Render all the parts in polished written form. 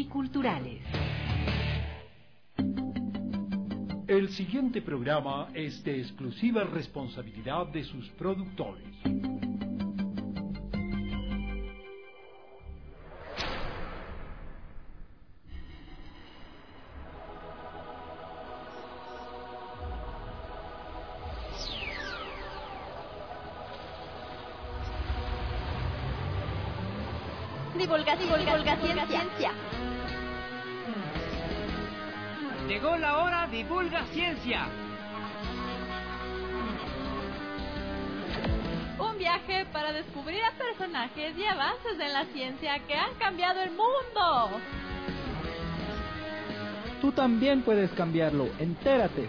y culturales. El siguiente programa es de exclusiva responsabilidad de sus productores. Ciencia. Llegó la hora Divulga Ciencia. Un viaje para descubrir a personajes y avances en la ciencia que han cambiado el mundo. Tú también puedes cambiarlo, entérate.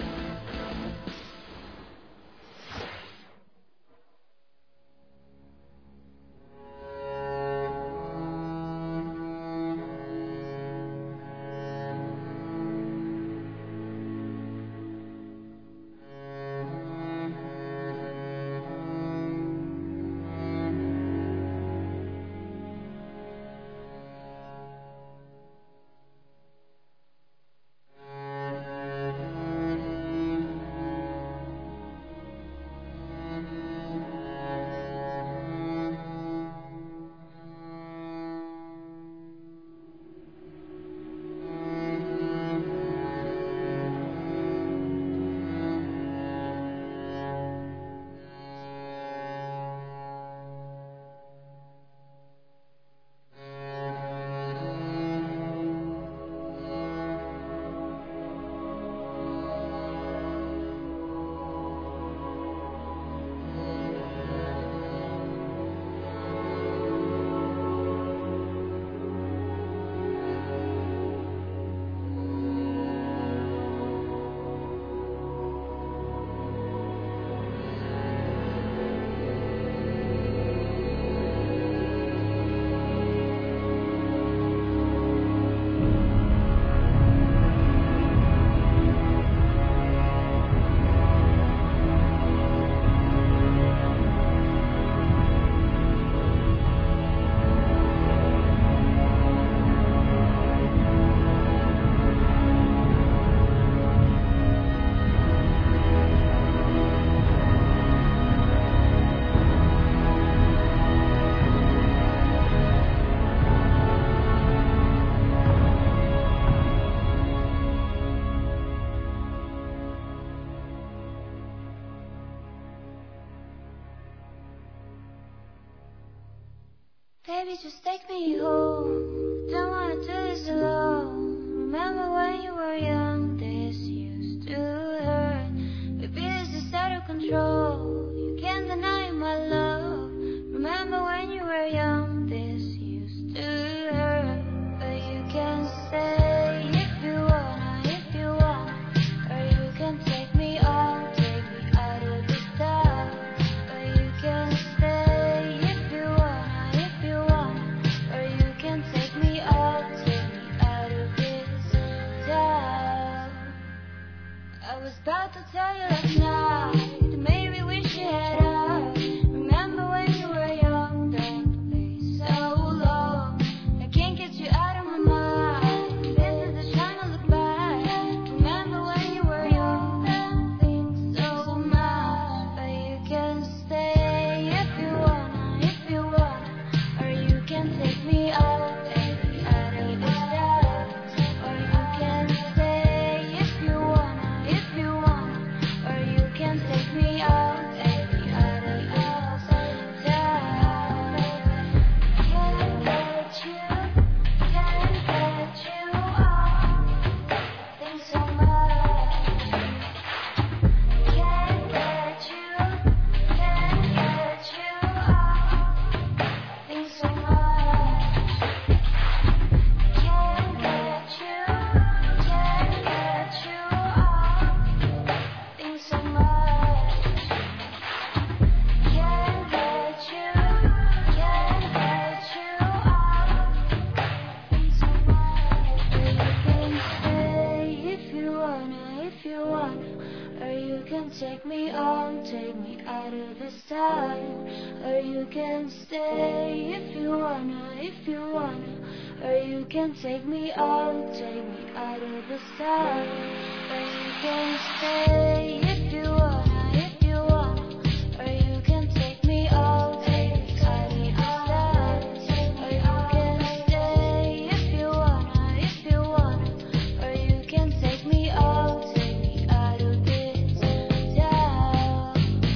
Baby, just take me home. Don't wanna do this alone. Remember when you were young, this used to hurt. Baby, this is out of control. You can't deny my love. Remember when you were young, this used to hurt. But you can stay if you wanna, or you can take me out, take me out of this time. But you can stay if you wanna, or you can take me out, take me out of this time. I was about to tell you last night that maybe we should head out. Remember when you were young, don't play so long. I can't get you out of my mind. This is the time to look back. Remember when you were young, don't think so much. But you can stay if you wanna, or you can take me out, take me out of this time. Or you can stay if you wanna, or you can take me out, take me out of this time. Can't get you off, think so much. Can't get you off, think so much. Can't get you off, think so much. Can't get you off, think so much. But you can stay if you wanna, or you can take me on, take me out of this time. Or you can stay if you wanna, or you can take me out of the sun. Or you can stay if you wanna, or you can take me out of the sun. Or you can stay if you wanna, or you can take me out of this town.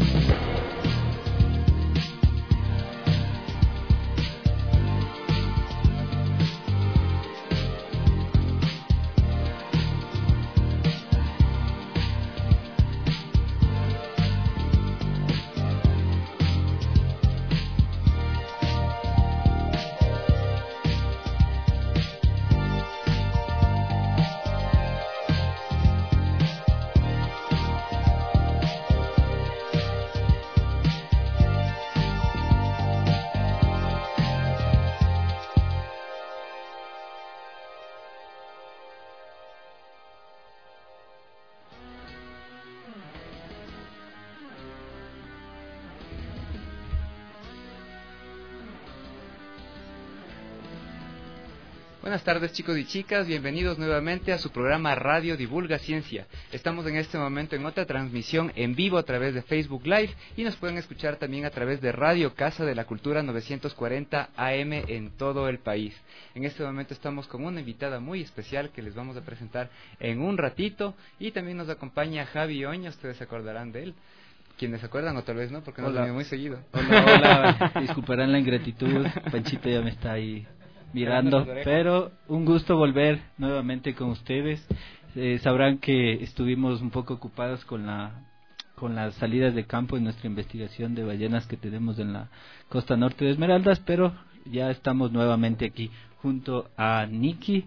Buenas tardes, chicos y chicas, bienvenidos nuevamente a su programa Radio Divulga Ciencia. Estamos en este momento en otra transmisión en vivo a través de Facebook Live y nos pueden escuchar también a través de Radio Casa de la Cultura 940 AM en todo el país. En este momento estamos con una invitada muy especial que les vamos a presentar en un ratito, y también nos acompaña Javi Oña, ustedes se acordarán de él. Quienes se acuerdan o tal vez no, porque no lo venido muy seguido. Hola, disculparán la ingratitud, Panchito ya me está ahí mirando, pero un gusto volver nuevamente con ustedes. Sabrán que estuvimos un poco ocupados con las salidas de campo en nuestra investigación de ballenas que tenemos en la costa norte de Esmeraldas, pero ya estamos nuevamente aquí junto a Nikki,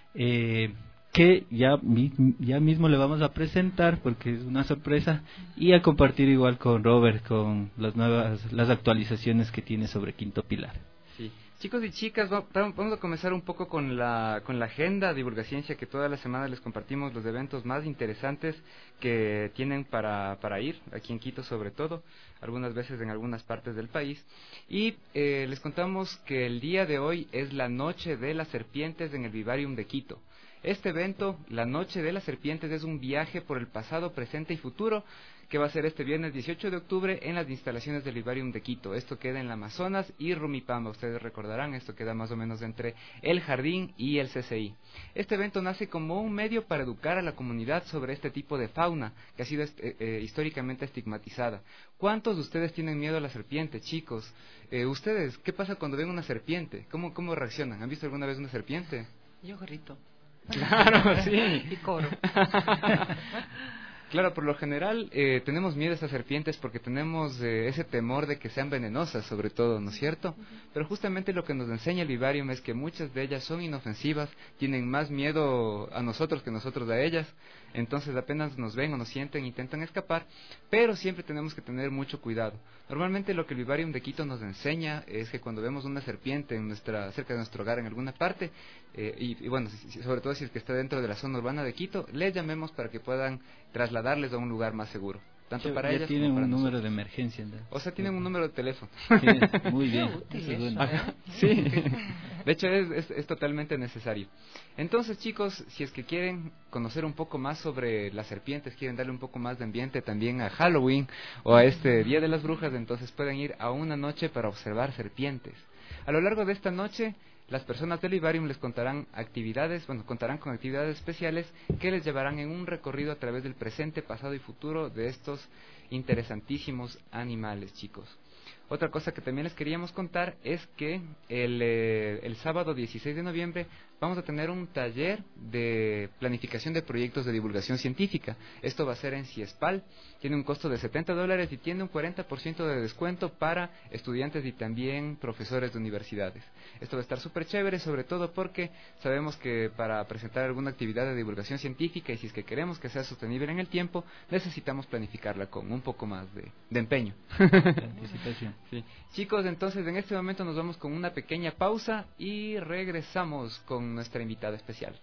que ya mismo le vamos a presentar porque es una sorpresa, y a compartir igual con Robert con las actualizaciones que tiene sobre Quinto Pilar. Sí. Chicos y chicas, vamos a comenzar un poco con la agenda Divulgaciencia, que toda la semana les compartimos los eventos más interesantes que tienen para ir, aquí en Quito sobre todo, algunas veces en algunas partes del país. Y les contamos que el día de hoy es la Noche de las Serpientes en el Vivarium de Quito. Este evento, la Noche de las Serpientes, es un viaje por el pasado, presente y futuro, que va a ser este viernes 18 de octubre en las instalaciones del Vivarium de Quito. Esto queda en la Amazonas y Rumipamba, ustedes recordarán, esto queda más o menos entre el Jardín y el CCI. Este evento nace como un medio para educar a la comunidad sobre este tipo de fauna, que ha sido históricamente estigmatizada. ¿Cuántos de ustedes tienen miedo a la serpiente, chicos? ¿Ustedes qué pasa cuando ven una serpiente? ¿Cómo reaccionan? ¿Han visto alguna vez una serpiente? Yo grito. Claro, sí. Y coro. Claro, por lo general tenemos miedo a esas serpientes porque tenemos ese temor de que sean venenosas, sobre todo, ¿no es cierto? Pero justamente lo que nos enseña el vivarium es que muchas de ellas son inofensivas, tienen más miedo a nosotros que nosotros a ellas, entonces apenas nos ven o nos sienten intentan escapar, pero siempre tenemos que tener mucho cuidado. Normalmente lo que el vivarium de Quito nos enseña es que cuando vemos una serpiente cerca de nuestro hogar en alguna parte, y bueno, sobre todo si es que está dentro de la zona urbana de Quito, les llamemos para que puedan trasladarles a un lugar más seguro, tanto para ellas tienen como para un número nosotros. de emergencia, ¿no? O sea, tienen un número de teléfono. Muy bien. Útil, Eso es bueno. Ajá, sí, de hecho es totalmente necesario. Entonces, chicos, si es que quieren conocer un poco más sobre las serpientes, quieren darle un poco más de ambiente también a Halloween o a este Día de las Brujas, entonces pueden ir a una noche para observar serpientes. A lo largo de esta noche, las personas del vivarium les contarán contarán con actividades especiales que les llevarán en un recorrido a través del presente, pasado y futuro de estos interesantísimos animales, chicos. Otra cosa que también les queríamos contar es que el sábado 16 de noviembre vamos a tener un taller de planificación de proyectos de divulgación científica. Esto va a ser en CIESPAL, tiene un costo de $70 y tiene un 40% de descuento para estudiantes y también profesores de universidades. Esto va a estar súper chévere, sobre todo porque sabemos que para presentar alguna actividad de divulgación científica, y si es que queremos que sea sostenible en el tiempo, necesitamos planificarla con un poco más de empeño. Anticipación. Sí. Chicos, entonces en este momento nos vamos con una pequeña pausa y regresamos con nuestra invitada especial.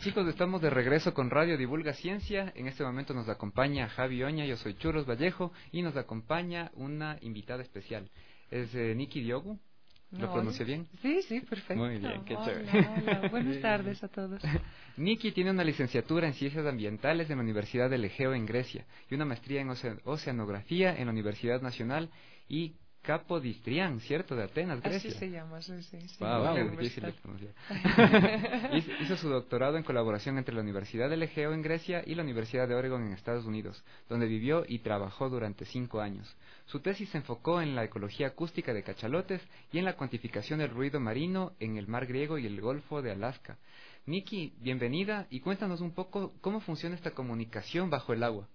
chicos, estamos de regreso con Radio Divulga Ciencia. En este momento nos acompaña Javi Oña, yo soy Churros Vallejo, y nos acompaña una invitada especial. Es Nikki Diogu. ¿Lo pronuncié bien? Sí, sí, perfecto. Muy bien, qué chévere. Hola, buenas tardes a todos. Nikki tiene una licenciatura en Ciencias Ambientales en la Universidad del Egeo en Grecia y una maestría en Oceanografía en la Universidad Nacional y Capodistrián, ¿cierto? De Atenas, Grecia. Así se llama, sí. Wow, difícil de pronunciar. Hizo su doctorado en colaboración entre la Universidad del Egeo en Grecia y la Universidad de Oregon en Estados Unidos, donde vivió y trabajó durante 5 años. Su tesis se enfocó en la ecología acústica de cachalotes y en la cuantificación del ruido marino en el Mar Griego y el Golfo de Alaska. Nikki, bienvenida y cuéntanos un poco cómo funciona esta comunicación bajo el agua.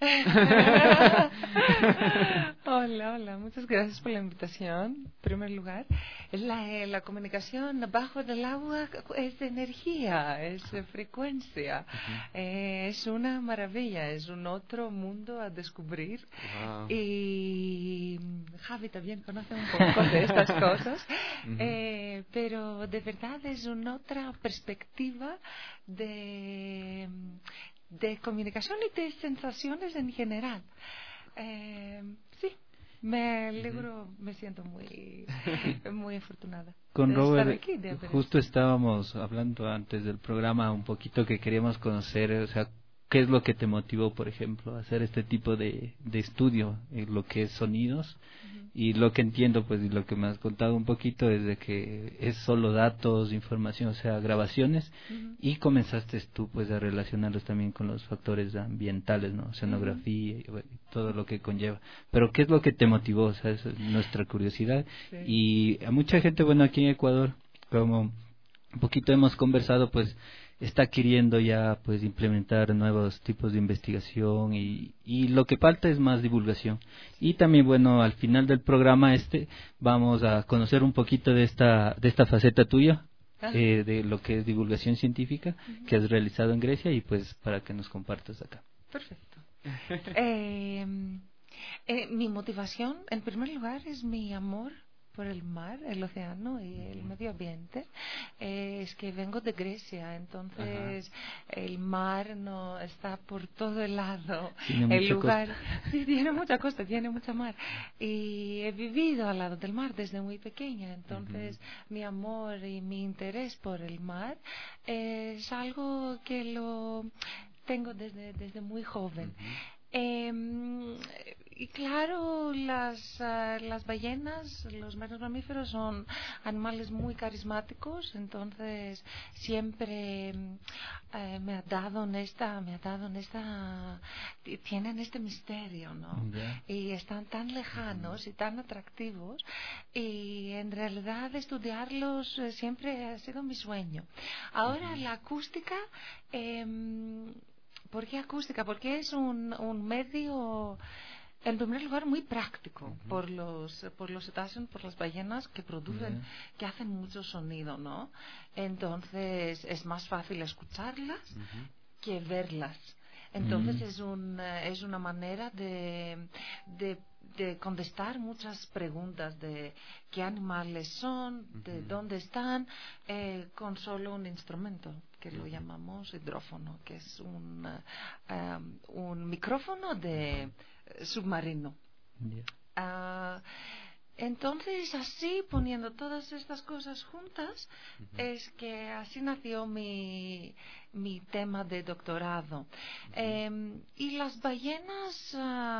Hola, muchas gracias por la invitación. En primer lugar, la comunicación bajo el agua es energía, es frecuencia, es una maravilla, es un otro mundo a descubrir. Wow. Y Javi también conoce un poco de estas cosas, pero de verdad es una otra perspectiva de comunicación y de sensaciones en general. Sí, me alegro, me siento muy afortunada. Con Robert, aquí, justo estábamos hablando antes del programa un poquito que queríamos conocer, o sea, ¿qué es lo que te motivó, por ejemplo, a hacer este tipo de estudio en lo que es sonidos? Y lo que entiendo, pues, y lo que me has contado un poquito es de que es solo datos, información, o sea, grabaciones, y comenzaste tú, pues, a relacionarlos también con los factores ambientales, ¿no? Oceanografía y todo lo que conlleva. Pero, ¿qué es lo que te motivó? O sea, esa es nuestra curiosidad. Sí. Y a mucha gente, bueno, aquí en Ecuador, como un poquito hemos conversado, pues, está queriendo ya pues implementar nuevos tipos de investigación y lo que falta es más divulgación. Y también, bueno, al final del programa vamos a conocer un poquito de esta faceta tuya, de lo que es divulgación científica que has realizado en Grecia y pues para que nos compartas acá. Perfecto. Mi motivación, en primer lugar, es mi amor por el mar, el océano y el medio ambiente. Es que vengo de Grecia, entonces el mar no está por todo el lado. El lugar sí, tiene mucha costa, tiene mucha mar. Y he vivido al lado del mar desde muy pequeña, entonces mi amor y mi interés por el mar es algo que lo tengo desde muy joven. Y claro, las ballenas, los marinos mamíferos son animales muy carismáticos, entonces siempre me ha dado en esta, tienen este misterio, ¿no? Y están tan lejanos y tan atractivos, y en realidad estudiarlos siempre ha sido mi sueño. Ahora la acústica, ¿por qué acústica? Porque es un medio, en primer lugar, muy práctico por los cetáceos, por las ballenas que producen, que hacen mucho sonido, ¿no? Entonces es más fácil escucharlas que verlas. Entonces es una manera de contestar muchas preguntas de qué animales son, de dónde están, con solo un instrumento que lo llamamos hidrófono, que es un micrófono de submarino. Entonces, así, poniendo todas estas cosas juntas, es que así nació mi tema de doctorado. Y las ballenas,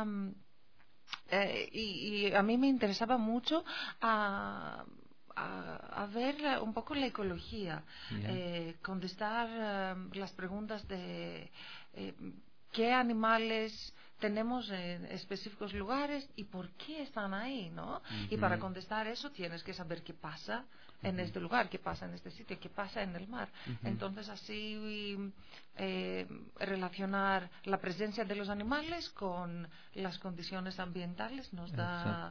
y a mí me interesaba mucho a ver un poco la ecología, contestar las preguntas de qué animales tenemos en específicos lugares y por qué están ahí, ¿no? Y para contestar eso tienes que saber qué pasa en este lugar, qué pasa en este sitio, qué pasa en el mar. Entonces así relacionar la presencia de los animales con las condiciones ambientales nos da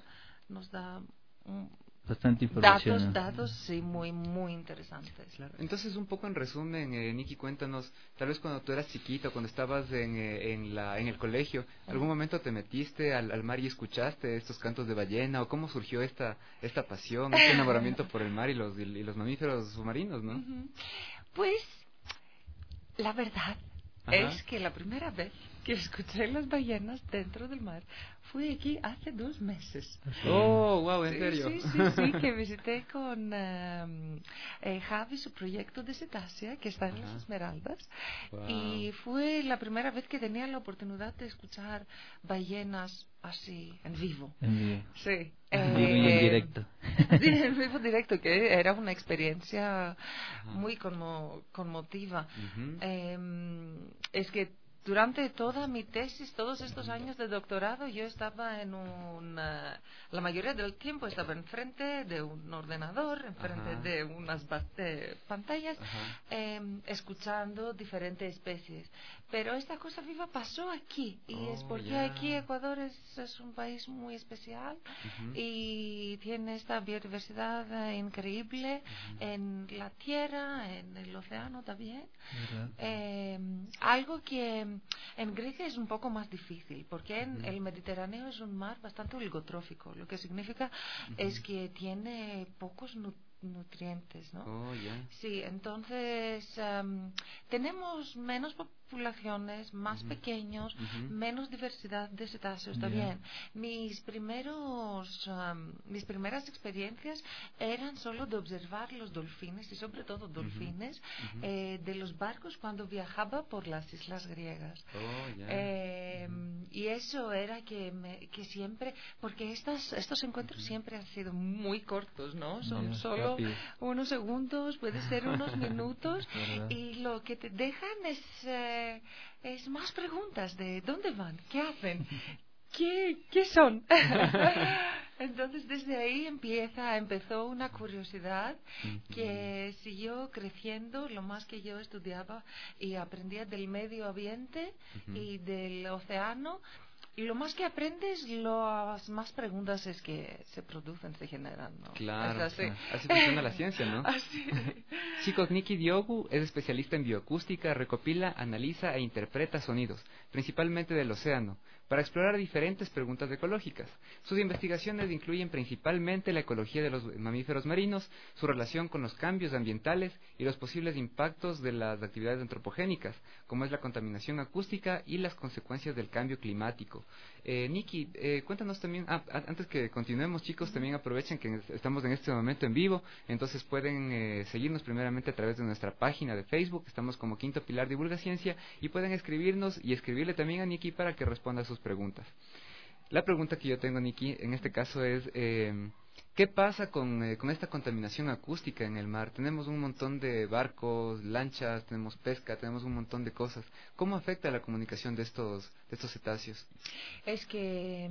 bastante información. Datos, sí, muy interesantes. Claro. Entonces, un poco en resumen, Nikki, cuéntanos, tal vez cuando tú eras chiquito, cuando estabas en el colegio, ¿algún momento te metiste al mar y escuchaste estos cantos de ballena? ¿O cómo surgió esta pasión, este enamoramiento por el mar y los mamíferos submarinos, no? Pues La verdad Ajá. es que la primera vez que escuché las ballenas dentro del mar fue aquí hace 2 meses. Oh, wow, ¿en serio? Sí, que visité con Javi su proyecto de cetácea que está en las Esmeraldas. Wow. Y fue la primera vez que tenía la oportunidad de escuchar ballenas así, en vivo. En vivo. Sí. En vivo y en directo. Sí, en vivo directo, que era una experiencia muy conmotiva. Es que durante toda mi tesis, todos estos años de doctorado, yo estaba la mayoría del tiempo estaba enfrente de un ordenador, enfrente de unas pantallas, escuchando diferentes especies. Pero esta cosa viva pasó aquí, y es porque aquí Ecuador es un país muy especial y tiene esta biodiversidad increíble en la tierra, en el océano también. Algo que en Grecia es un poco más difícil, porque en el Mediterráneo es un mar bastante oligotrófico, lo que significa es que tiene pocos nutrientes, ¿no? Sí, entonces tenemos menos poblaciones, más pequeños, menos diversidad de cetáceos también. Mis primeras experiencias eran solo de observar los delfines, y sobre todo delfines, de los barcos cuando viajaba por las islas griegas. Y eso era que siempre, porque estos encuentros siempre han sido muy cortos, ¿no? Son solo unos segundos, puede ser unos minutos, y lo que te dejan es más preguntas de ¿dónde van? ¿Qué hacen? ¿Qué son? Entonces desde ahí empezó una curiosidad que siguió creciendo lo más que yo estudiaba y aprendía del medio ambiente y del océano. Y lo más que aprendes, las más preguntas es que se producen, se generan, ¿no? Claro, así funciona la ciencia, ¿no? Así. Chicos, Nikki Diogu es especialista en bioacústica, recopila, analiza e interpreta sonidos, principalmente del océano, para explorar diferentes preguntas ecológicas. Sus investigaciones incluyen principalmente la ecología de los mamíferos marinos, su relación con los cambios ambientales y los posibles impactos de las actividades antropogénicas, como es la contaminación acústica y las consecuencias del cambio climático. Nikki, cuéntanos también, antes que continuemos, chicos, también aprovechen que estamos en este momento en vivo, entonces pueden seguirnos primeramente a través de nuestra página de Facebook, estamos como Quinto Pilar Divulga Ciencia, y pueden escribirnos y escribirle también a Nikki para que responda a sus preguntas. La pregunta que yo tengo, Nikki, en este caso es, ¿qué pasa con esta contaminación acústica en el mar? Tenemos un montón de barcos, lanchas, tenemos pesca, tenemos un montón de cosas. ¿Cómo afecta la comunicación de estos cetáceos? Es que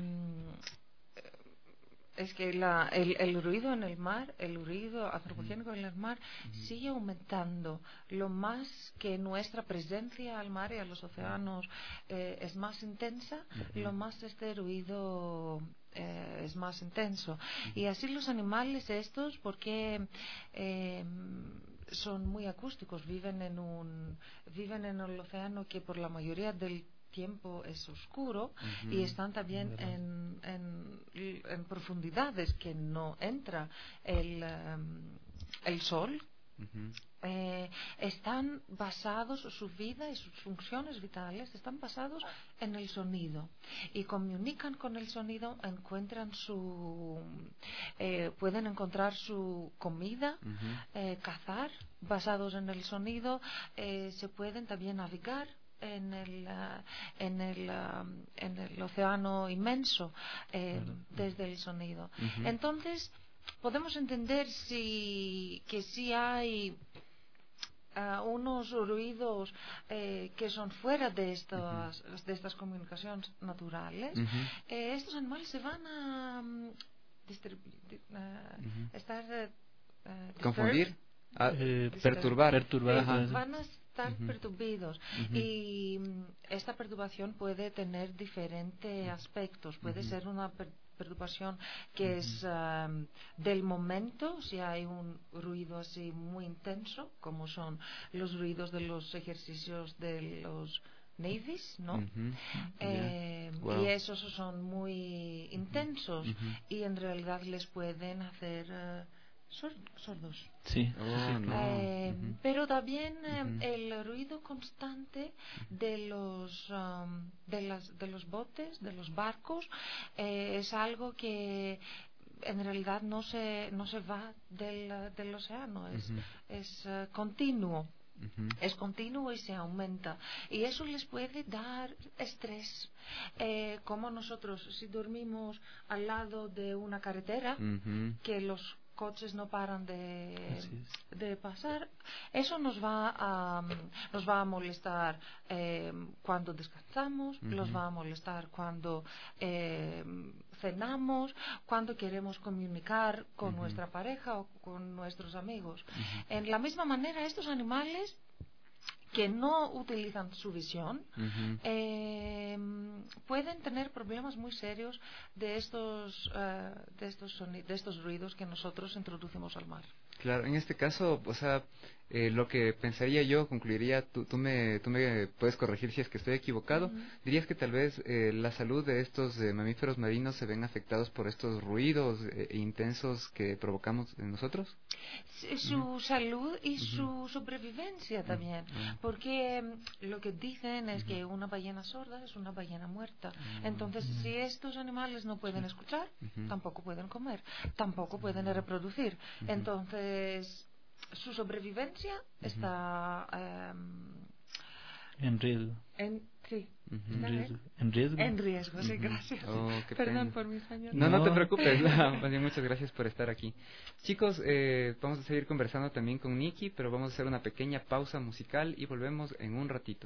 el ruido en el mar, el ruido antropogénico en el mar sigue aumentando. Lo más que nuestra presencia al mar y a los océanos es más intensa, lo más este ruido es más intenso. Y así los animales estos, porque son muy acústicos, viven en el océano, que por la mayoría del tiempo es oscuro, y están también en profundidades que no entra el sol. Están basados, su vida y sus funciones vitales están basados en el sonido, y comunican con el sonido, pueden encontrar su comida, cazar basados en el sonido, se pueden también navegar en el océano inmenso desde el sonido. Entonces podemos entender que sí hay unos ruidos que son fuera de estas comunicaciones naturales. Estos animales se van a estar confundir, perturbar, van a estar perturbados, y esta perturbación puede tener diferentes aspectos. Puede ser una perturbación que es del momento, si hay un ruido así muy intenso, como son los ruidos de los ejercicios de los navies, ¿no? Y esos son muy intensos, y en realidad les pueden hacer sordos. Sí. Oh, no. Ujú. Pero también el ruido constante de los botes, de los barcos, es algo que en realidad no se va del océano, es continuo. Ujú. Es continuo y se aumenta, y eso les puede dar estrés, como nosotros si dormimos al lado de una carretera, Ujú. que los coches no paran Así es. de pasar, eso nos va a molestar cuando descansamos, nos va a molestar cuando cenamos, cuando queremos comunicar con nuestra pareja o con nuestros amigos. En la misma manera, estos animales que no utilizan su visión pueden tener problemas muy serios de estos ruidos que nosotros introducimos al mar. Claro, en este caso, o sea, lo que pensaría yo, concluiría, tú me puedes corregir si es que estoy equivocado, dirías que tal vez la salud de estos mamíferos marinos se ven afectados por estos ruidos intensos que provocamos en nosotros. Su salud y su sobrevivencia también, porque lo que dicen es que una ballena sorda es una ballena muerta. Entonces, si estos animales no pueden escuchar, tampoco pueden comer, tampoco pueden reproducir. Entonces, su sobrevivencia está En riesgo. sí. En riesgo. Sí, gracias. Oh, qué Perdón pena. por mi español. No te preocupes, más bien muchas gracias por estar aquí. Chicos, vamos a seguir conversando también con Nikki, pero vamos a hacer una pequeña pausa musical y volvemos en un ratito.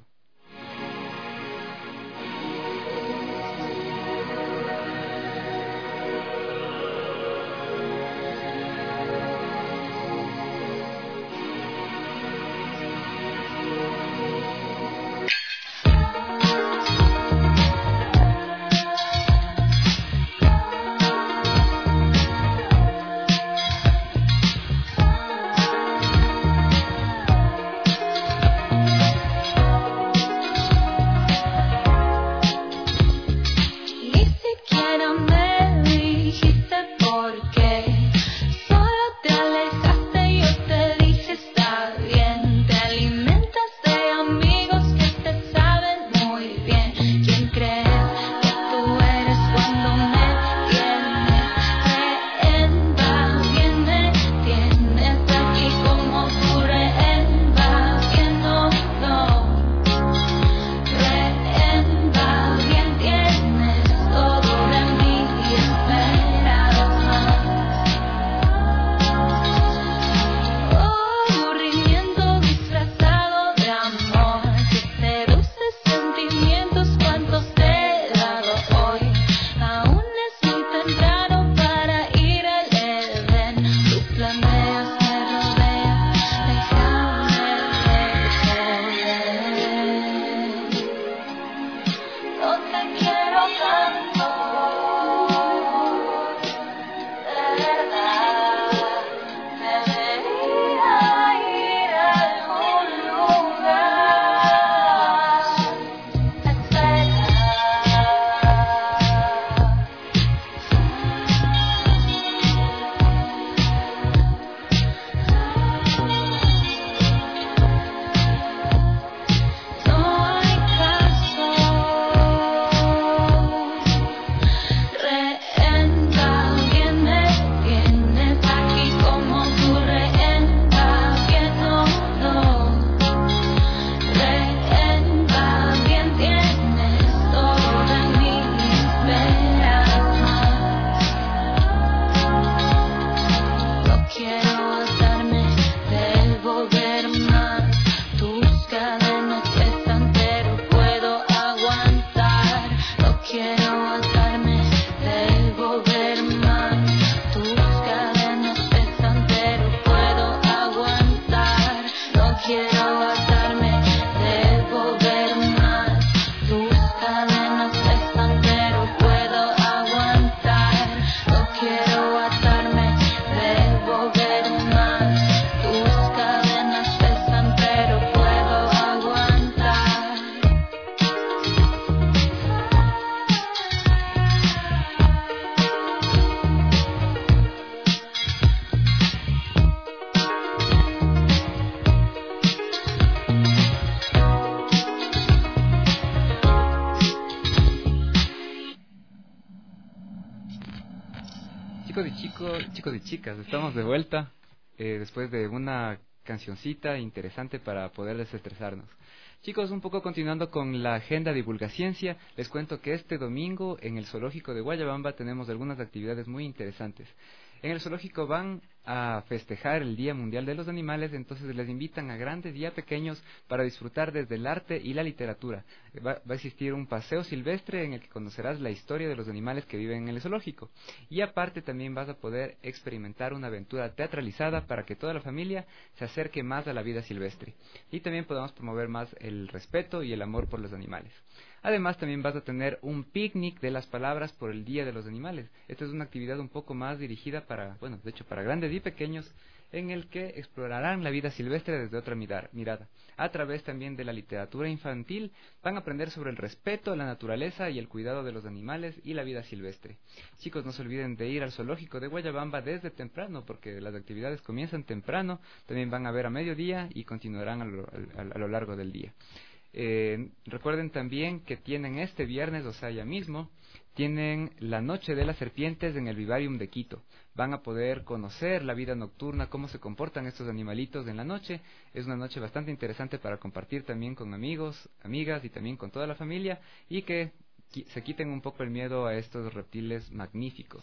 chicos y chicas, estamos de vuelta después de una cancioncita interesante para poder desestresarnos. Chicos, un poco continuando con la agenda Divulgaciencia, les cuento que este domingo en el zoológico de Guayabamba tenemos algunas actividades muy interesantes. En el zoológico van a festejar el Día Mundial de los Animales, entonces les invitan a grandes y a pequeños para disfrutar desde el arte y la literatura. Va a existir un paseo silvestre en el que conocerás la historia de los animales que viven en el zoológico. Y aparte también vas a poder experimentar una aventura teatralizada para que toda la familia se acerque más a la vida silvestre. Y también podamos promover más el respeto y el amor por los animales. Además, también vas a tener un picnic de las palabras por el Día de los Animales. Esta es una actividad un poco más dirigida para grandes y pequeños, en el que explorarán la vida silvestre desde otra mirada. A través también de la literatura infantil, van a aprender sobre el respeto a la naturaleza y el cuidado de los animales y la vida silvestre. Chicos, no se olviden de ir al zoológico de Guayabamba desde temprano, porque las actividades comienzan temprano, también van a ver a mediodía y continuarán a lo largo del día. Recuerden también que tienen este viernes, o sea, ya mismo, tienen la Noche de las Serpientes en el Vivarium de Quito. Van a poder conocer la vida nocturna, cómo se comportan estos animalitos en la noche. Es una noche bastante interesante para compartir también con amigos, amigas y también con toda la familia, y que se quiten un poco el miedo a estos reptiles magníficos.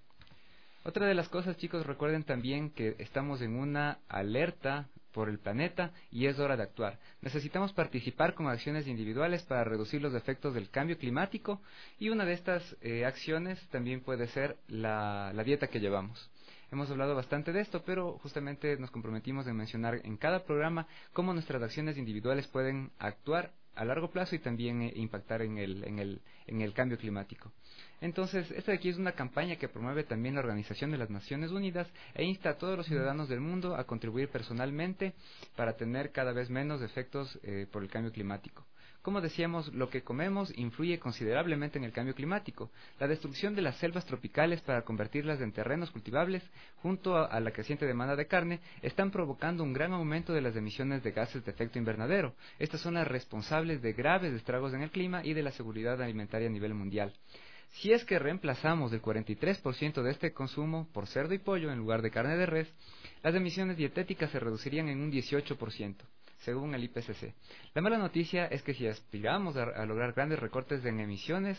Otra de las cosas, chicos, recuerden también que estamos en una alerta por el planeta y es hora de actuar. Necesitamos participar con acciones individuales para reducir los efectos del cambio climático, y una de estas acciones también puede ser la dieta que llevamos. Hemos hablado bastante de esto, pero justamente nos comprometimos en mencionar en cada programa cómo nuestras acciones individuales pueden actuar a largo plazo y también impactar en el cambio climático. Entonces, esta de aquí es una campaña que promueve también la Organización de las Naciones Unidas e insta a todos los ciudadanos del mundo a contribuir personalmente para tener cada vez menos efectos por el cambio climático. Como decíamos, lo que comemos influye considerablemente en el cambio climático. La destrucción de las selvas tropicales para convertirlas en terrenos cultivables, junto a la creciente demanda de carne, están provocando un gran aumento de las emisiones de gases de efecto invernadero. Estas son las responsables de graves estragos en el clima y de la seguridad alimentaria a nivel mundial. Si es que reemplazamos el 43% de este consumo por cerdo y pollo en lugar de carne de res, las emisiones dietéticas se reducirían en un 18%. Según el IPCC. La mala noticia es que si aspiramos a lograr grandes recortes en emisiones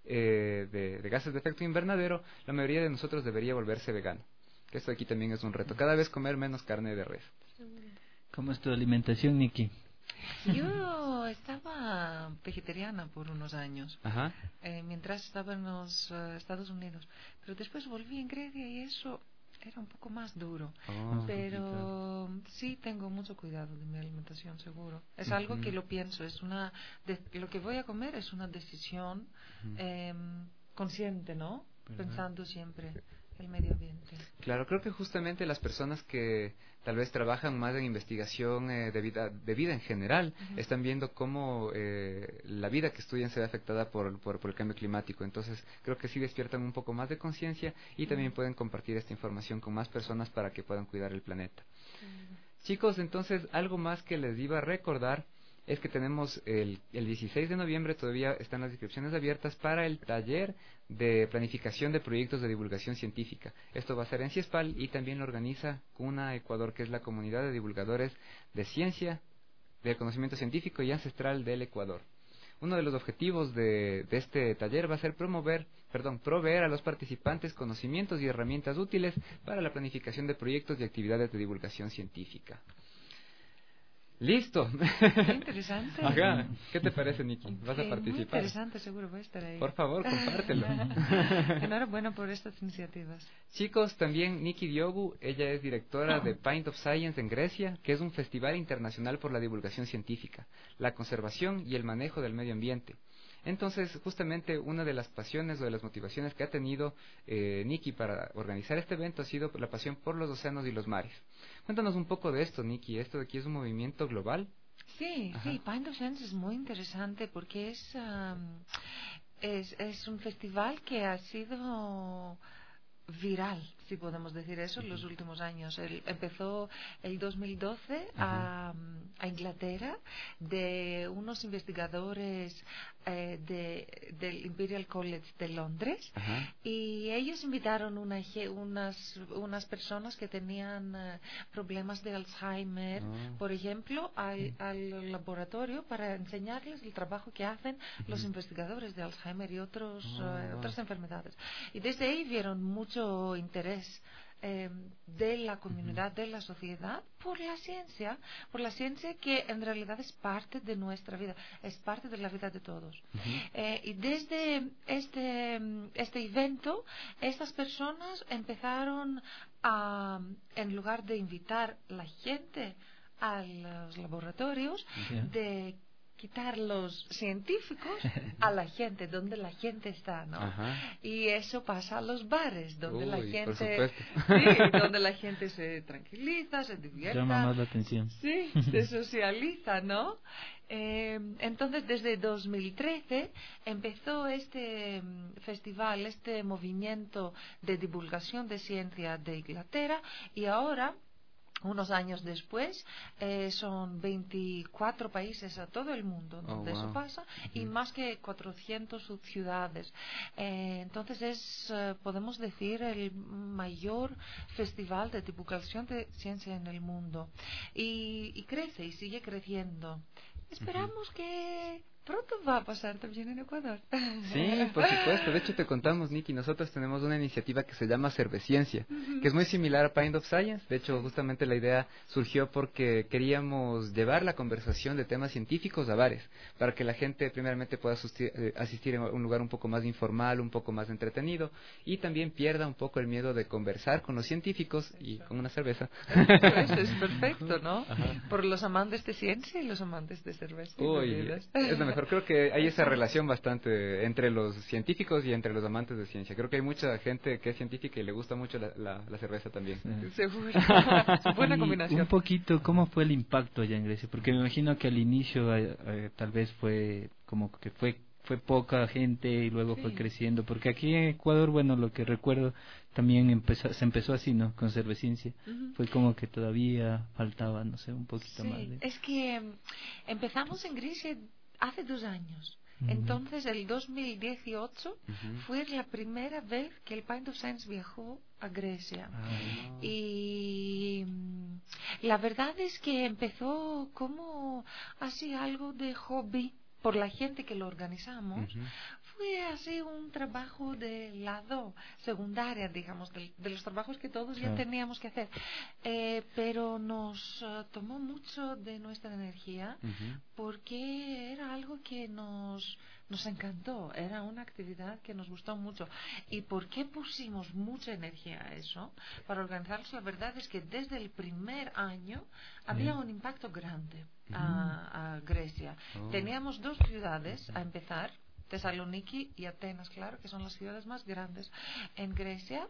de gases de efecto invernadero, la mayoría de nosotros debería volverse vegano. Que esto aquí también es un reto, cada vez comer menos carne de res. ¿Cómo es tu alimentación, Nikki? Yo estaba vegetariana por unos años, Ajá. Mientras estaba en los Estados Unidos, pero después volví en Grecia y eso era un poco más duro, pero sí tengo mucho cuidado de mi alimentación, seguro. Es algo que lo pienso, lo que voy a comer es una decisión consciente, ¿no? Pensando siempre el medio ambiente. Claro, creo que justamente las personas que tal vez trabajan más en investigación de vida en general, están viendo cómo la vida que estudian se ve afectada por el cambio climático. Entonces, creo que sí despiertan un poco más de conciencia y también pueden compartir esta información con más personas para que puedan cuidar el planeta. Chicos, entonces, algo más que les iba a recordar es que tenemos el 16 de noviembre, todavía están las inscripciones abiertas para el taller de planificación de proyectos de divulgación científica. Esto va a ser en CIESPAL y también lo organiza CUNA Ecuador, que es la comunidad de divulgadores de ciencia, del conocimiento científico y ancestral del Ecuador. Uno de los objetivos de este taller va a ser proveer a los participantes conocimientos y herramientas útiles para la planificación de proyectos y actividades de divulgación científica. ¡Listo! Qué interesante. Ajá. ¿Qué te parece, Nikki? ¿Vas a participar? Muy interesante, seguro voy a estar ahí. Por favor, compártelo. Enhorabuena por estas iniciativas. Chicos, también Nikki Diogu, ella es directora de Pint of Science en Grecia, que es un festival internacional por la divulgación científica, la conservación y el manejo del medio ambiente. Entonces, justamente una de las pasiones o de las motivaciones que ha tenido Nikki para organizar este evento ha sido la pasión por los océanos y los mares. Cuéntanos un poco de esto, Nikki. ¿Esto de aquí es un movimiento global? Sí, Pint of Science es muy interesante porque es un festival que ha sido viral, si podemos decir eso, en los últimos años. Empezó el 2012 a Inglaterra, de unos investigadores del Imperial College de Londres, y ellos invitaron unas personas que tenían problemas de Alzheimer, por ejemplo, al laboratorio para enseñarles el trabajo que hacen los investigadores de Alzheimer y otras enfermedades. Y desde ahí vieron mucho interés de la comunidad, de la sociedad, por la ciencia que en realidad es parte de nuestra vida, es parte de la vida de todos. Y desde este evento, estas personas empezaron a, en lugar de invitar la gente a los laboratorios, de quitar los científicos a la gente, donde la gente está, ¿no? Y eso pasa a los bares, donde la gente, donde la gente se tranquiliza, se divierte, llama más la atención. Sí, se socializa, ¿no? Entonces, desde 2013 empezó este festival, este movimiento de divulgación de ciencia de Inglaterra, y ahora, unos años después, son 24 países a todo el mundo donde eso pasa, y más que 400 ciudades. Entonces podemos decir, el mayor festival de divulgación de ciencia en el mundo. Y crece y sigue creciendo. Esperamos que pronto va a pasar también en Ecuador. Sí, por supuesto. De hecho, te contamos, Nikki, nosotros tenemos una iniciativa que se llama Cerveciencia, que es muy similar a Pint of Science. De hecho, justamente la idea surgió porque queríamos llevar la conversación de temas científicos a bares, para que la gente primeramente pueda asistir en un lugar un poco más informal, un poco más entretenido, y también pierda un poco el miedo de conversar con los científicos y con una cerveza. Eso es perfecto, ¿no? Por los amantes de ciencia y los amantes de cerveza. Uy, es lo mejor. Creo que hay esa relación bastante entre los científicos y entre los amantes de ciencia. Creo que hay mucha gente que es científica y le gusta mucho la cerveza también. Sí. Seguro. Es buena combinación. Un poquito, ¿cómo fue el impacto allá en Grecia? Porque me imagino que al inicio tal vez fue como que fue poca gente y luego fue creciendo. Porque aquí en Ecuador, bueno, lo que recuerdo también se empezó así, ¿no? Con Cerveciencia. Fue como que todavía faltaba, no sé, un poquito más. Es que empezamos en Grecia hace 2 años. Entonces, el 2018 fue la primera vez que el Pint of Science viajó a Grecia. Y la verdad es que empezó como así algo de hobby por la gente que lo organizamos. Fue así un trabajo de lado, secundaria, digamos, de los trabajos que todos ya teníamos que hacer. Pero nos tomó mucho de nuestra energía, porque era algo que nos encantó, era una actividad que nos gustó mucho. ¿Y por qué pusimos mucha energía a eso? Para organizarlos, la verdad es que desde el primer año había un impacto grande a Grecia. Teníamos 2 ciudades a empezar, Tesaloniki y Atenas, claro, que son las ciudades más grandes en Grecia.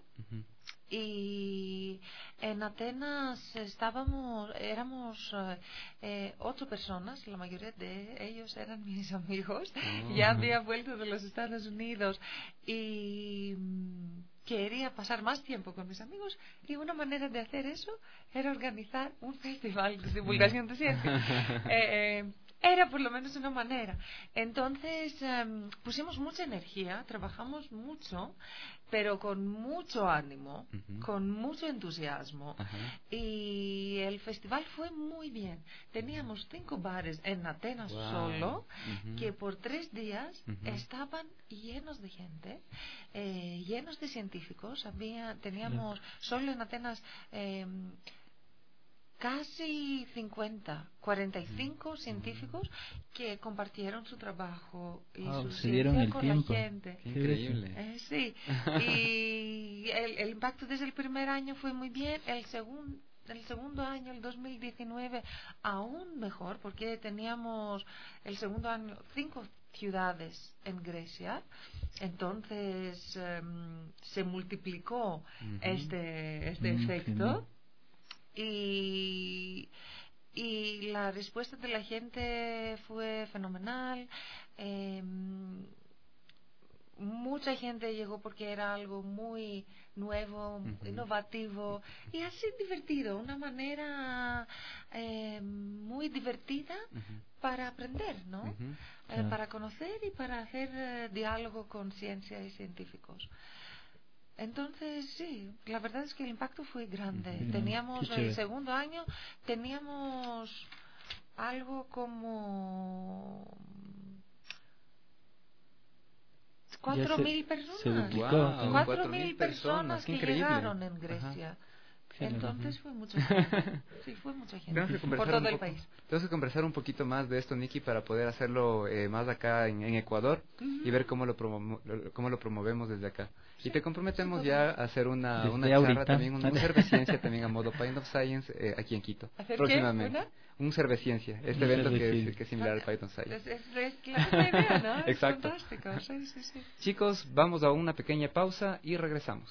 Y en Atenas éramos 8 personas, la mayoría de ellos eran mis amigos. Ya había vuelto de los Estados Unidos y quería pasar más tiempo con mis amigos, y una manera de hacer eso era organizar un festival de divulgación de ciencia. Era por lo menos una manera. Entonces pusimos mucha energía, trabajamos mucho, pero con mucho ánimo, con mucho entusiasmo, y el festival fue muy bien. Teníamos 5 bares en Atenas solo, que por 3 días estaban llenos de gente, llenos de científicos. Teníamos solo en Atenas casi 45 científicos que compartieron su trabajo y su ciencia con la gente. Qué increíble. Sí, y el impacto desde el primer año fue muy bien. El segundo año, el 2019, aún mejor, porque teníamos el segundo año 5 ciudades en Grecia. Entonces se multiplicó este efecto. Y la respuesta de la gente fue fenomenal. mucha gente llegó porque era algo muy nuevo, innovativo y así divertido, una manera muy divertida para aprender, ¿no? Para conocer y para hacer diálogo con ciencia y científicos. Entonces, sí, la verdad es que el impacto fue grande. Teníamos, el segundo año, teníamos algo como 4.000 personas. Wow, 4.000 personas que llegaron en Grecia. Entonces fue mucha gente. Sí, fue mucha gente. Por todo el país. Tenemos que conversar un poquito más de esto, Nikki, para poder hacerlo más acá en Ecuador y ver cómo lo promovemos desde acá. Y te comprometemos ya a hacer una charla también, un Cerveciencia también a modo Pint of Science aquí en Quito. Próximamente. Un Cerveciencia, evento que es similar al Pint of Science. Es la idea, ¿no? Exacto. Es fantástico. Sí. Chicos, vamos a una pequeña pausa y regresamos.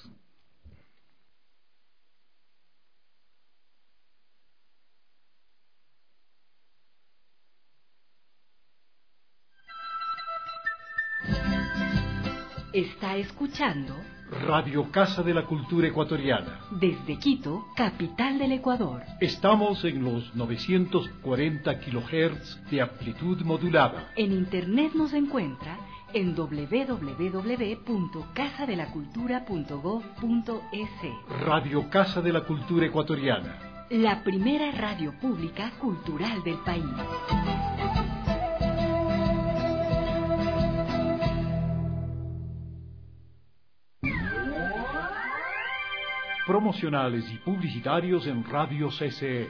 Está escuchando Radio Casa de la Cultura Ecuatoriana. desde Quito, capital del Ecuador. Estamos en los 940 kHz de amplitud modulada. En internet nos encuentra en www.casadelacultura.gov.es. Radio Casa de la Cultura Ecuatoriana. La primera radio pública cultural del país. Promocionales y publicitarios en Radio CCE.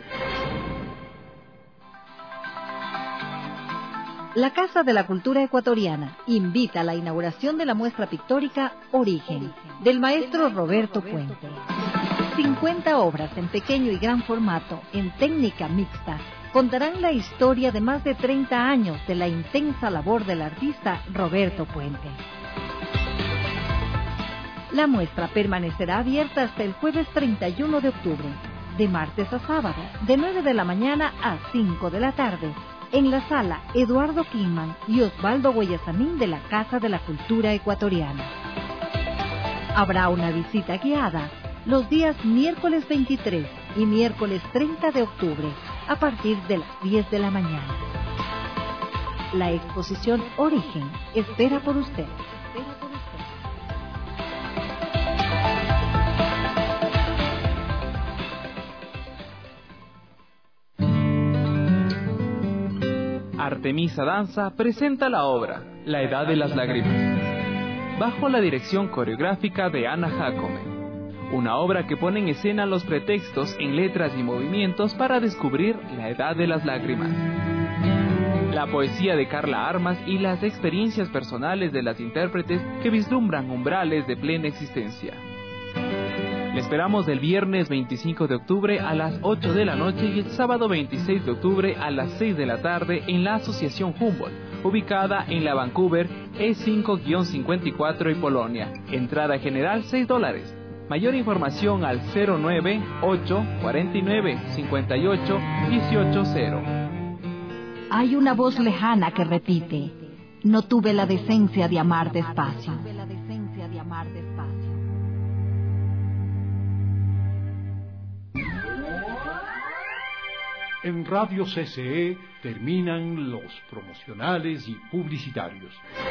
La Casa de la Cultura Ecuatoriana invita a la inauguración de la muestra pictórica Origen, del maestro Roberto Puente. 50 obras en pequeño y gran formato, en técnica mixta, contarán la historia de más de 30 años de la intensa labor del artista Roberto Puente. La muestra permanecerá abierta hasta el jueves 31 de octubre, de martes a sábado, de 9 de la mañana a 5 de la tarde, en la sala Eduardo Kingman y Osvaldo Guayasamín de la Casa de la Cultura Ecuatoriana. Habrá una visita guiada los días miércoles 23 y miércoles 30 de octubre, a partir de las 10 de la mañana. La exposición Origen espera por usted. Artemisa Danza presenta la obra La Edad de las Lágrimas, bajo la dirección coreográfica de Ana Jacome, una obra que pone en escena los pretextos en letras y movimientos para descubrir la edad de las lágrimas. La poesía de Carla Armas y las experiencias personales de las intérpretes que vislumbran umbrales de plena existencia. Le esperamos el viernes 25 de octubre a las 8 de la noche y el sábado 26 de octubre a las 6 de la tarde en la Asociación Humboldt, ubicada en la Vancouver E5-54 y Polonia. Entrada general $6. Mayor información al 098-49-58-180. Hay una voz lejana que repite: no tuve la decencia de amar despacio. En Radio CCE terminan los promocionales y publicitarios.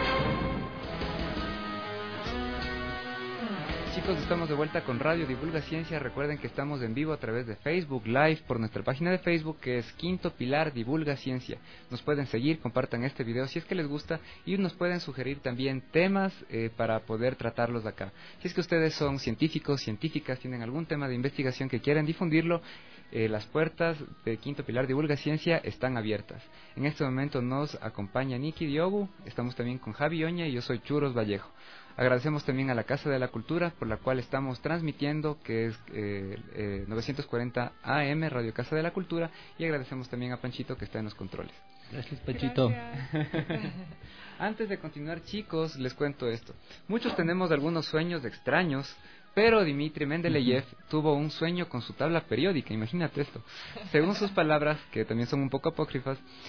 Chicos, estamos de vuelta con Radio Divulga Ciencia. Recuerden que estamos en vivo a través de Facebook Live por nuestra página de Facebook, que es Quinto Pilar Divulga Ciencia. Nos pueden seguir, compartan este video si es que les gusta y nos pueden sugerir también temas para poder tratarlos acá. Si es que ustedes son científicos, científicas, tienen algún tema de investigación que quieren difundirlo, las puertas de Quinto Pilar Divulga Ciencia están abiertas. En este momento nos acompaña Nikki Diogu, estamos también con Javi Oña y yo soy Churos Vallejo. Agradecemos también a la Casa de la Cultura, por la cual estamos transmitiendo, que es 940 AM, Radio Casa de la Cultura, y agradecemos también a Panchito, que está en los controles. Gracias, Panchito. Antes de continuar, chicos, les cuento esto. Muchos tenemos algunos sueños extraños, pero Dmitri Mendeleev tuvo un sueño con su tabla periódica, imagínate esto. Según sus palabras, que también son un poco apócrifas,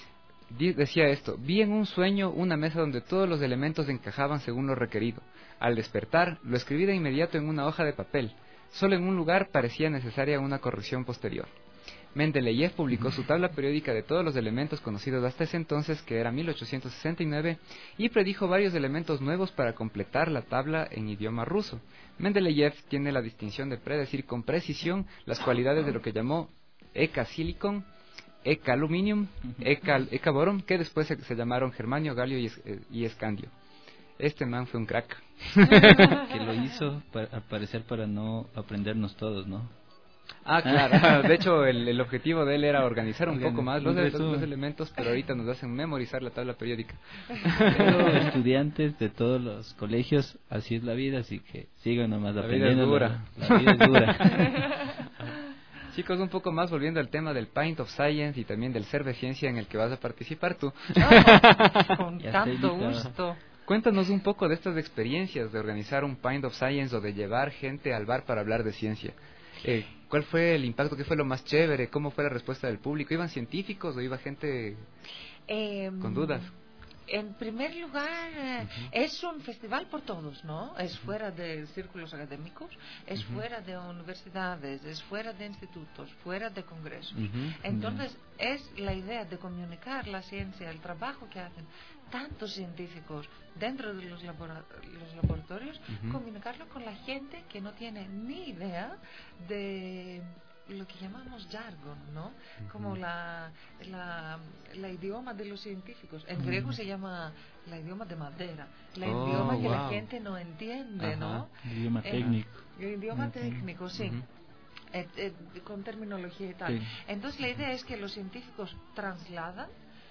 decía esto: vi en un sueño una mesa donde todos los elementos encajaban según lo requerido. Al despertar, lo escribí de inmediato en una hoja de papel. Solo en un lugar parecía necesaria una corrección posterior. Mendeleev publicó su tabla periódica de todos los elementos conocidos hasta ese entonces, que era 1869, y predijo varios elementos nuevos para completar la tabla en idioma ruso. Mendeleev tiene la distinción de predecir con precisión las cualidades de lo que llamó Eka-silicon, Eka-aluminium, Eka-boron, que después se llamaron germanio, galio y escandio. Este man fue un crack. Que lo hizo, al parecer, para no aprendernos todos, ¿no? Ah, claro. De hecho, el objetivo de él era organizar un poco más los elementos, pero ahorita nos hacen memorizar la tabla periódica. Pero estudiantes de todos los colegios, así es la vida, así que sigan nomás aprendiendo. La vida es dura. Chicos, un poco más volviendo al tema del Pint of Science y también del Cerveciencia en el que vas a participar tú. Con tanto gusto. Cuéntanos un poco de estas experiencias de organizar un Pint of Science o de llevar gente al bar para hablar de ciencia. ¿Cuál fue el impacto? ¿Qué fue lo más chévere? ¿Cómo fue la respuesta del público? ¿Iban científicos o iba gente con dudas? En primer lugar, es un festival por todos, ¿no? Es fuera de círculos académicos, es fuera de universidades, es fuera de institutos, fuera de congresos. Entonces, es la idea de comunicar la ciencia, el trabajo que hacen tantos científicos dentro de los laboratorios, comunicarlo con la gente que no tiene ni idea de lo que llamamos jargon, ¿no? Como la idioma de los científicos. En griego se llama la idioma de madera, la idioma que la gente no entiende, ¿no? El idioma técnico. El idioma técnico, sí. Con terminología y tal. Sí. Entonces la idea es que los científicos trasladan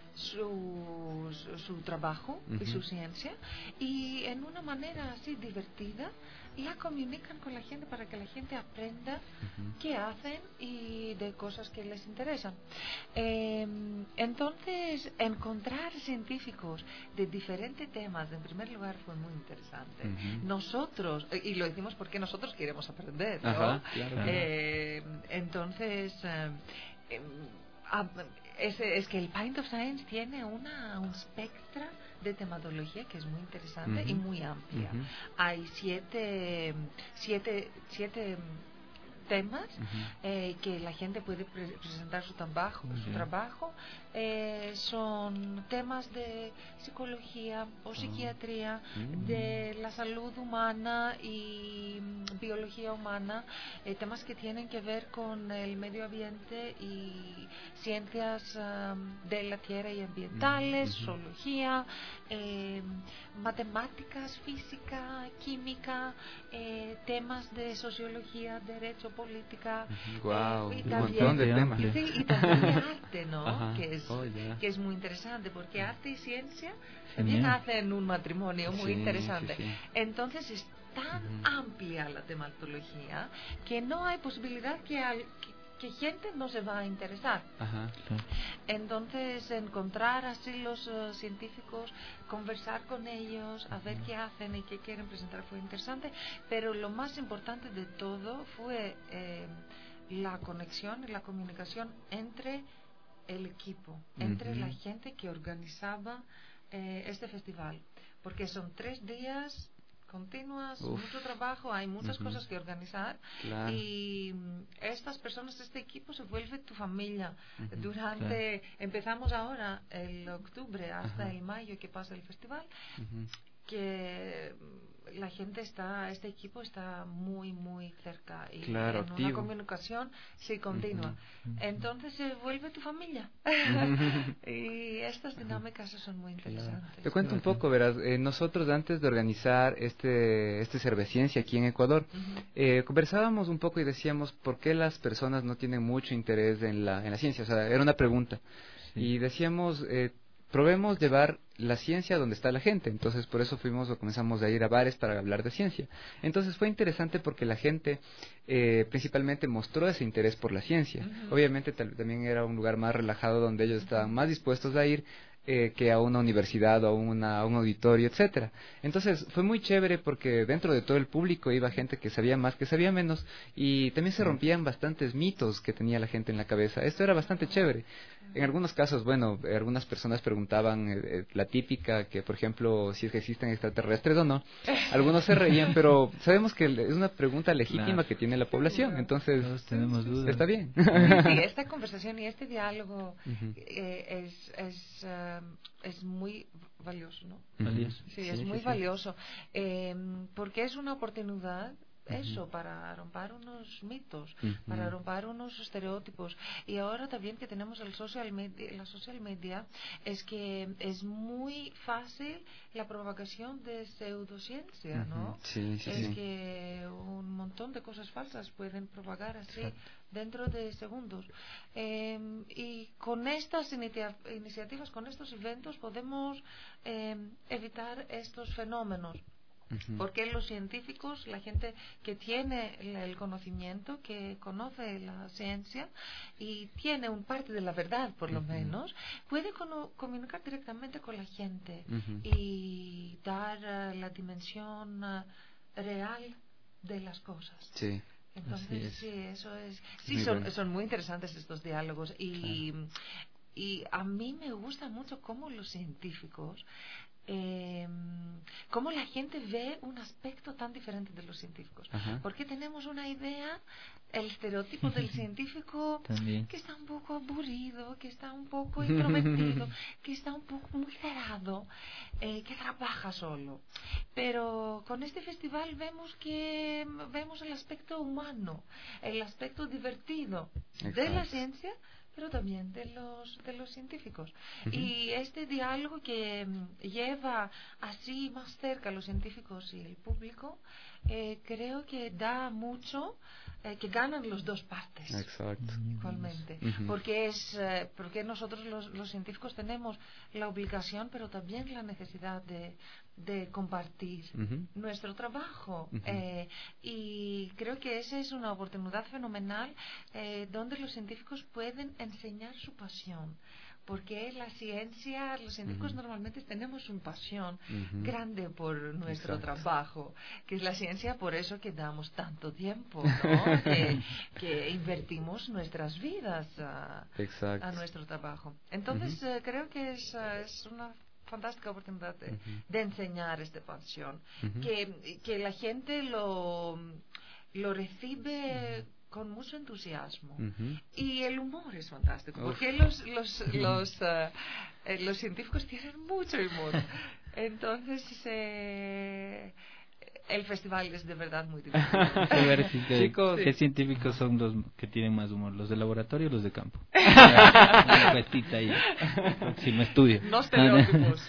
su trabajo y su ciencia, y en una manera así divertida la comunican con la gente para que la gente aprenda qué hacen y de cosas que les interesan. Entonces, encontrar científicos de diferentes temas, en primer lugar, fue muy interesante. Nosotros, y lo hicimos porque nosotros queremos aprender, ¿no? Entonces, es que el Pint of Science tiene un espectro de tematología que es muy interesante y muy amplia. Hay siete temas que la gente puede presentar su trabajo. Son temas de psicología o psiquiatría, de la salud humana y biología humana, temas que tienen que ver con el medio ambiente y ciencias de la tierra y ambientales, zoología, matemáticas, física, química, temas de sociología, derecho, política, y un montón de temas. Sí, y también de arte, ¿no? Que es muy interesante, porque arte y ciencia también hacen un matrimonio muy interesante. Entonces es tan amplia la tematología que no hay posibilidad que gente no se va a interesar. Entonces, encontrar así los científicos, conversar con ellos, a ver qué hacen y qué quieren presentar fue interesante, pero lo más importante de todo fue la conexión y la comunicación entre el equipo, entre la gente que organizaba este festival, porque son 3 días continuas, mucho trabajo, hay muchas cosas que organizar, y estas personas, este equipo se vuelve tu familia. Durante, empezamos ahora el octubre hasta el mayo que pasa el festival, que la gente este equipo está muy muy cerca y en activo. Una comunicación continua. Entonces se vuelve tu familia. Y estas dinámicas son muy interesantes. Te cuento un poco, verás, nosotros antes de organizar este Cerveciencia aquí en Ecuador, conversábamos un poco y decíamos por qué las personas no tienen mucho interés en la ciencia. O sea, era una pregunta. Y decíamos, probemos llevar la ciencia donde está la gente. Entonces por eso comenzamos a ir a bares para hablar de ciencia. Entonces fue interesante porque la gente principalmente mostró ese interés por la ciencia. Obviamente también era un lugar más relajado donde ellos estaban más dispuestos a ir. que a una universidad o a un auditorio, etcétera. Entonces fue muy chévere porque dentro de todo el público iba gente que sabía más, que sabía menos, y también se rompían bastantes mitos que tenía la gente en la cabeza. Esto era bastante chévere. En algunos casos, bueno, algunas personas preguntaban la típica, que por ejemplo, si es que existen extraterrestres o no. Algunos se reían, pero sabemos que es una pregunta legítima que tiene la población, entonces todos tenemos dudas. Está bien. Sí, esta conversación y este diálogo es muy valioso, ¿no? Valioso. Sí, es muy valioso, porque es una oportunidad para romper unos mitos, para romper unos estereotipos. Y ahora también que tenemos la social media, es que es muy fácil la propagación de pseudociencia, ¿no? Sí, que un montón de cosas falsas pueden propagar así dentro de segundos. Y con estas iniciativas, con estos eventos, podemos evitar estos fenómenos. Porque los científicos, la gente que tiene el conocimiento, que conoce la ciencia y tiene un parte de la verdad, por lo menos, puede comunicar directamente con la gente y dar la dimensión real de las cosas. Sí. Entonces, sí, eso es. Sí, son muy interesantes estos diálogos y a mí me gusta mucho cómo los científicos cómo la gente ve un aspecto tan diferente de los científicos. Porque tenemos una idea, el estereotipo del científico también, que está un poco aburrido, que está un poco intrometido, que está un poco muy cerrado, que trabaja solo. Pero con este festival vemos el aspecto humano, el aspecto divertido de la ciencia, pero también de los científicos. Y este diálogo que lleva así más cerca a los científicos y el público, creo que da mucho, que ganan las dos partes. Exacto. Igualmente. Porque nosotros los científicos tenemos la obligación, pero también la necesidad de compartir nuestro trabajo. Y creo que esa es una oportunidad fenomenal donde los científicos pueden enseñar su pasión. Porque la ciencia, los científicos normalmente tenemos una pasión grande por nuestro trabajo, que es la ciencia, por eso que damos tanto tiempo, ¿no? que invertimos nuestras vidas a nuestro trabajo. Entonces creo que es una fantástica oportunidad de enseñar esta pasión, que la gente lo recibe con mucho entusiasmo. Y el humor es fantástico, porque los científicos tienen mucho humor. Entonces el festival es de verdad muy divertido. Chicos, ¿qué científicos son los que tienen más humor? ¿Los de laboratorio o los de campo? Una cuestita ahí. Próximo estudio. No estereotipos.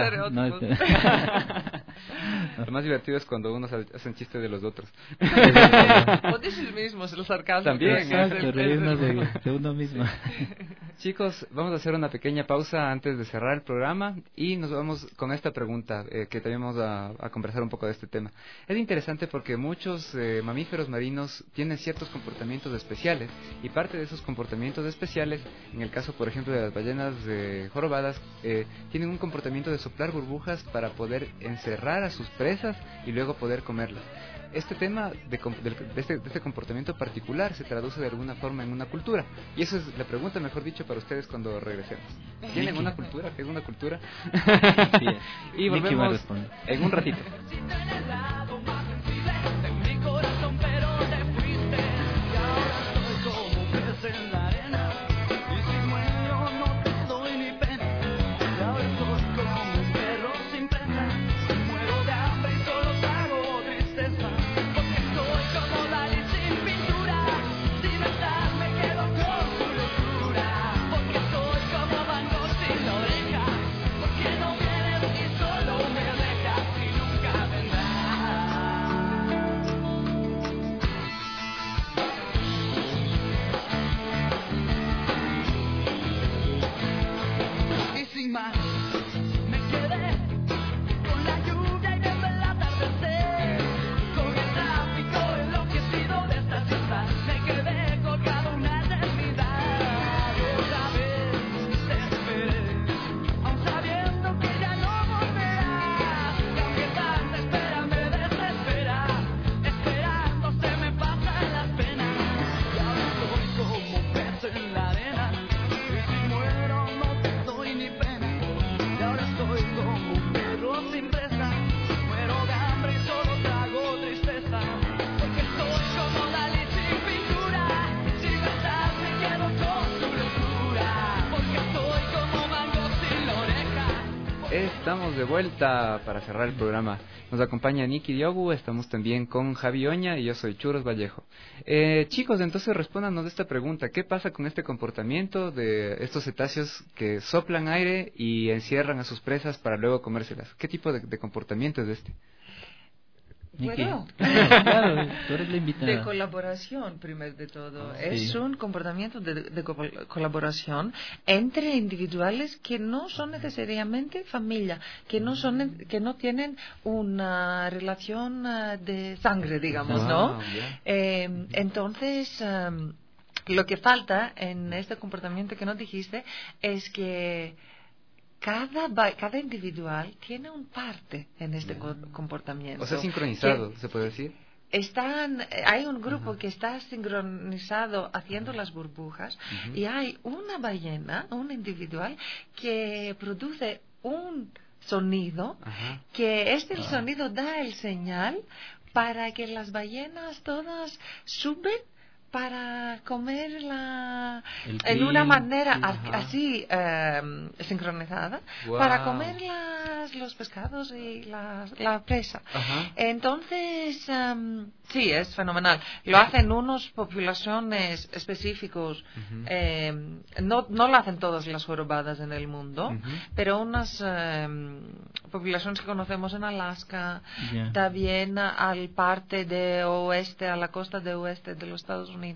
Lo más divertido es cuando unos hacen chistes de los otros. O de sí mismos, los sarcasmos. También. Exacto, reírnos de uno mismo. Chicos, vamos a hacer una pequeña pausa antes de cerrar el programa y nos vamos con esta pregunta, que también vamos a conversar un poco de este tema. Es interesante porque muchos mamíferos marinos tienen ciertos comportamientos especiales, y parte de esos comportamientos especiales, en el caso por ejemplo de las ballenas jorobadas, tienen un comportamiento de soplar burbujas para poder encerrar a sus presas y luego poder comerlas. Este tema de este comportamiento particular se traduce de alguna forma en una cultura, y eso es la pregunta, mejor dicho, para ustedes cuando regresemos. ¿Tienen una cultura? ¿Qué es una cultura? Sí, y volvemos en un ratito. estamos de vuelta para cerrar el programa. Nos acompaña Nikki Diogu, estamos también con Javi Oña y yo soy Churros Vallejo. Chicos, entonces respóndanos de esta pregunta. ¿Qué pasa con este comportamiento de estos cetáceos que soplan aire y encierran a sus presas para luego comérselas? ¿Qué tipo de comportamiento es este? Bueno, claro, tú eres la invitada. de colaboración, primero de todo. Sí. Es un comportamiento de colaboración entre individuales que no son necesariamente familia, que no tienen una relación de sangre, digamos, ¿no? Entonces, lo que falta en este comportamiento que no dijiste es que cada individual tiene un parte en este comportamiento. O sea, sincronizado, ¿se puede decir? Hay un grupo que está sincronizado haciendo las burbujas y hay una ballena, un individual, que produce un sonido, que el sonido da el señal para que las ballenas todas suben para comerla en una manera así sincronizada, para comer los pescados y la presa. Entonces, sí, es fenomenal. Lo hacen unas poblaciones específicos, no lo hacen todas las jorobadas en el mundo, pero unas poblaciones que conocemos en Alaska, también al parte de oeste, a la costa de oeste de los Estados Unidos.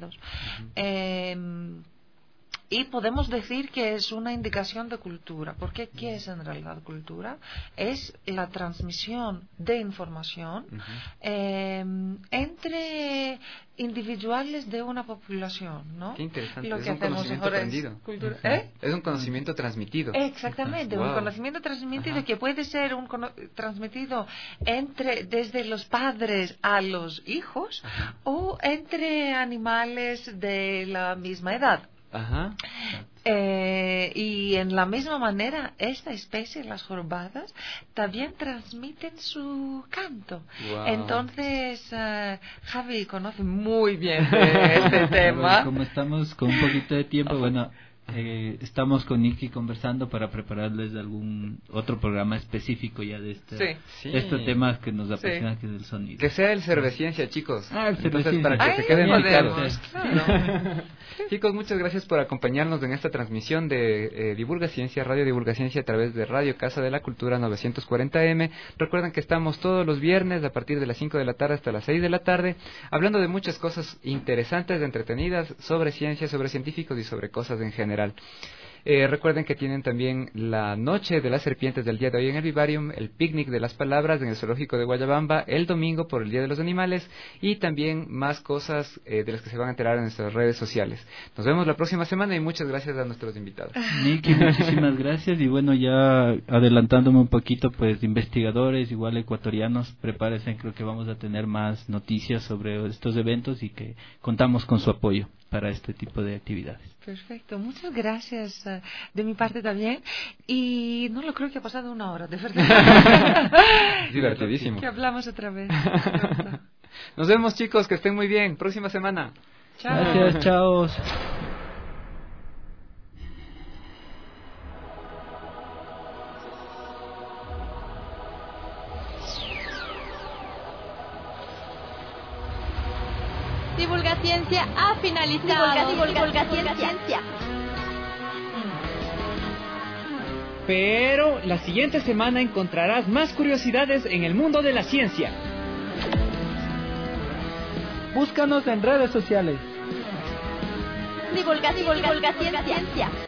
Y podemos decir que es una indicación de cultura, porque ¿qué es en realidad cultura? Es la transmisión de información entre individuales de una población, ¿no? Qué interesante, Lo es que un conocimiento aprendido. Es un conocimiento transmitido. Exactamente, un conocimiento transmitido que puede ser transmitido desde los padres a los hijos o entre animales de la misma edad. Y en la misma manera, esta especie, las jorobadas, también transmiten su canto. Entonces, Javi conoce muy bien de este tema. Como estamos con un poquito de tiempo, bueno, estamos con Nikki conversando para prepararles algún otro programa específico ya de este tema que nos apasiona, que es el sonido. Que sea el Cerveciencia, chicos. El Entonces, para que se queden picados. Chicos, muchas gracias por acompañarnos en esta transmisión de Divulga Ciencia, Radio Divulga Ciencia a través de Radio Casa de la Cultura 940M. Recuerden que estamos todos los viernes a partir de las 5 de la tarde hasta las 6 de la tarde, hablando de muchas cosas interesantes, entretenidas, sobre ciencia, sobre científicos y sobre cosas en general. Recuerden que tienen también la Noche de las Serpientes del día de hoy en el Vivarium, el Picnic de las Palabras en el Zoológico de Guayabamba, el domingo por el Día de los Animales y también más cosas de las que se van a enterar en nuestras redes sociales. Nos vemos la próxima semana y muchas gracias a nuestros invitados. Nikki, muchísimas gracias. Y bueno, ya adelantándome un poquito, pues investigadores, igual ecuatorianos, prepárense, creo que vamos a tener más noticias sobre estos eventos y que contamos con su apoyo para este tipo de actividades. ¬ muchas gracias de mi parte también. Y no lo creo que ha pasado una hora, de verdad. Divertidísimo. Que hablamos otra vez. Nos vemos, chicos, que estén muy bien. Próxima semana. Chao. Gracias, chao. Divulga Ciencia ha finalizado. Divulga Ciencia. Pero la siguiente semana encontrarás más curiosidades en el mundo de la ciencia. Búscanos en redes sociales. Divulga Ciencia.